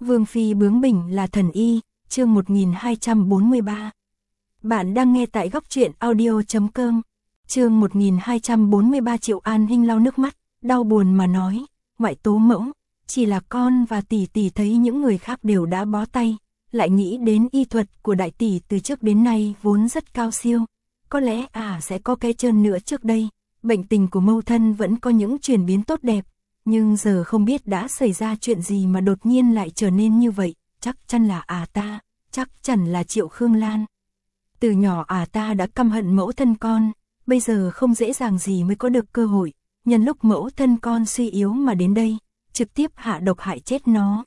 Vương phi bướng bỉnh là thần y, chương 1243. Bạn đang nghe tại góc truyện audio.com. Chương 1243. Triệu An Hinh lau nước mắt, đau buồn mà nói, ngoại tố mẫu, chỉ là con và tỷ tỷ thấy những người khác đều đã bó tay, lại nghĩ đến y thuật của đại tỷ từ trước đến nay vốn rất cao siêu, có lẽ sẽ có cái trơn nữa trước đây, bệnh tình của mẫu thân vẫn có những chuyển biến tốt đẹp, nhưng giờ không biết đã xảy ra chuyện gì mà đột nhiên lại trở nên như vậy, chắc chắn là ta, chắc chắn là Triệu Khương Lan. Từ nhỏ ta đã căm hận mẫu thân con, bây giờ không dễ dàng gì mới có được cơ hội, nhân lúc mẫu thân con suy yếu mà đến đây, trực tiếp hạ độc hại chết nó.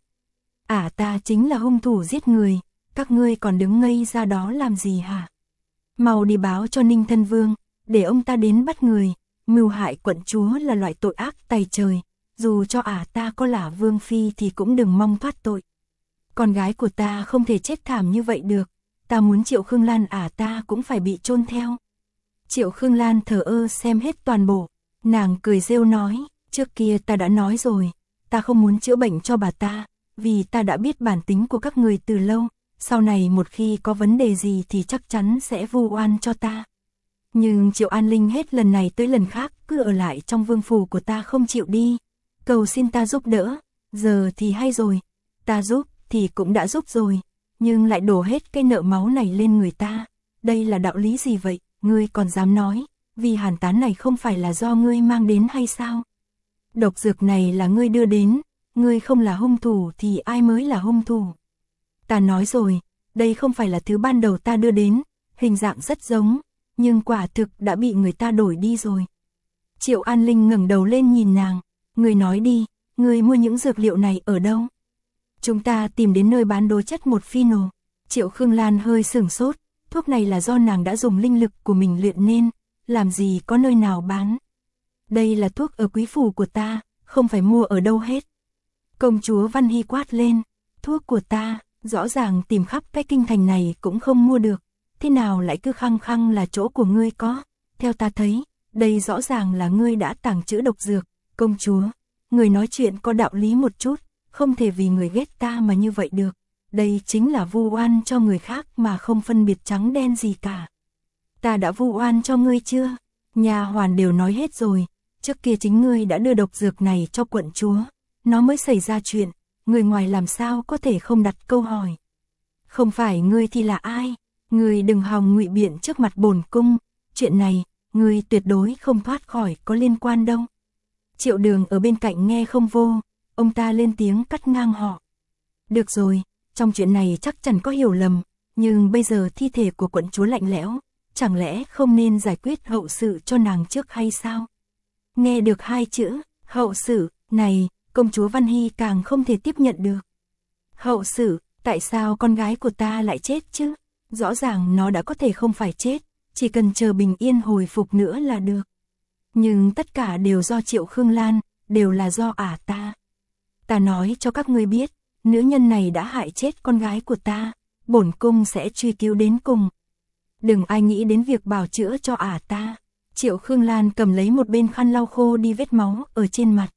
Ta chính là hung thủ giết người, các ngươi còn đứng ngây ra đó làm gì hả? Mau đi báo cho Ninh Thân Vương, để ông ta đến bắt người, mưu hại quận chúa là loại tội ác tày trời, dù cho ta có là vương phi thì cũng đừng mong thoát tội. Con gái của ta không thể chết thảm như vậy được, ta muốn Triệu Khương Lan ta cũng phải bị chôn theo. Triệu Khương Lan thờ ơ xem hết toàn bộ, nàng cười rêu nói, trước kia ta đã nói rồi, ta không muốn chữa bệnh cho bà ta, vì ta đã biết bản tính của các người từ lâu, sau này một khi có vấn đề gì thì chắc chắn sẽ vu oan cho ta. Nhưng Triệu An Linh hết lần này tới lần khác cứ ở lại trong vương phủ của ta không chịu đi, cầu xin ta giúp đỡ, giờ thì hay rồi, ta giúp thì cũng đã giúp rồi, nhưng lại đổ hết cái nợ máu này lên người ta, đây là đạo lý gì vậy, ngươi còn dám nói, vì hàn tán này không phải là do ngươi mang đến hay sao? Độc dược này là ngươi đưa đến, ngươi không là hung thủ thì ai mới là hung thủ? Ta nói rồi, đây không phải là thứ ban đầu ta đưa đến, hình dạng rất giống, nhưng quả thực đã bị người ta đổi đi rồi. Triệu An Linh ngẩng đầu lên nhìn nàng, ngươi nói đi, ngươi mua những dược liệu này ở đâu? Chúng ta tìm đến nơi bán đồ chất một phi nổ. Triệu Khương Lan hơi sửng sốt, thuốc này là do nàng đã dùng linh lực của mình luyện nên, làm gì có nơi nào bán. Đây là thuốc ở quý phủ của ta, không phải mua ở đâu hết. Công chúa Văn Hy quát lên, thuốc của ta, rõ ràng tìm khắp cái kinh thành này cũng không mua được, thế nào lại cứ khăng khăng là chỗ của ngươi có, theo ta thấy, đây rõ ràng là ngươi đã tàng trữ độc dược, công chúa, người nói chuyện có đạo lý một chút, không thể vì người ghét ta mà như vậy được, đây chính là vu oan cho người khác mà không phân biệt trắng đen gì cả. Ta đã vu oan cho ngươi chưa? Nhà hoàn đều nói hết rồi, trước kia chính ngươi đã đưa độc dược này cho quận chúa, nó mới xảy ra chuyện, người ngoài làm sao có thể không đặt câu hỏi. Không phải ngươi thì là ai? Ngươi đừng hòng ngụy biện trước mặt bổn cung, chuyện này, ngươi tuyệt đối không thoát khỏi có liên quan đâu. Triệu Đường ở bên cạnh nghe không vô, ông ta lên tiếng cắt ngang họ. Được rồi, trong chuyện này chắc chắn có hiểu lầm, nhưng bây giờ thi thể của quận chúa lạnh lẽo, chẳng lẽ không nên giải quyết hậu sự cho nàng trước hay sao? Nghe được hai chữ, hậu sự, này, công chúa Văn Hy càng không thể tiếp nhận được. Hậu sự, tại sao con gái của ta lại chết chứ? Rõ ràng nó đã có thể không phải chết, chỉ cần chờ bình yên hồi phục nữa là được. Nhưng tất cả đều do Triệu Khương Lan, đều là do ta. Ta nói cho các ngươi biết, nữ nhân này đã hại chết con gái của ta, bổn cung sẽ truy cứu đến cùng. Đừng ai nghĩ đến việc bào chữa cho ta. Triệu Khương Lan cầm lấy một bên khăn lau khô đi vết máu ở trên mặt.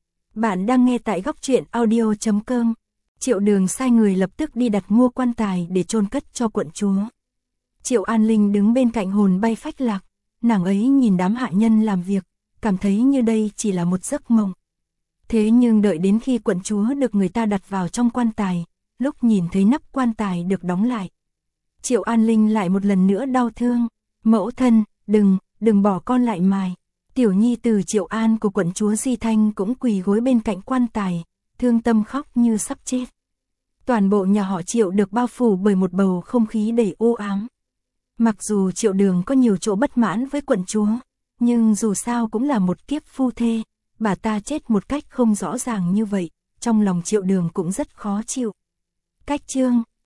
Bạn đang nghe tại góc truyện audio.com. Triệu Đường sai người lập tức đi đặt mua quan tài để chôn cất cho quận chúa. Triệu An Linh đứng bên cạnh hồn bay phách lạc, nàng ấy nhìn đám hạ nhân làm việc, cảm thấy như đây chỉ là một giấc mộng. Thế nhưng đợi đến khi quận chúa được người ta đặt vào trong quan tài, lúc nhìn thấy nắp quan tài được đóng lại, Triệu An Linh lại một lần nữa đau thương, mẫu thân, đừng bỏ con lại mài. Tiểu nhi từ Triệu An của quận chúa Di Thanh cũng quỳ gối bên cạnh quan tài, thương tâm khóc như sắp chết. Toàn bộ nhà họ Triệu được bao phủ bởi một bầu không khí đầy u ám. Mặc dù Triệu Đường có nhiều chỗ bất mãn với quận chúa, nhưng dù sao cũng là một kiếp phu thê, bà ta chết một cách không rõ ràng như vậy, trong lòng Triệu Đường cũng rất khó chịu. Cách chương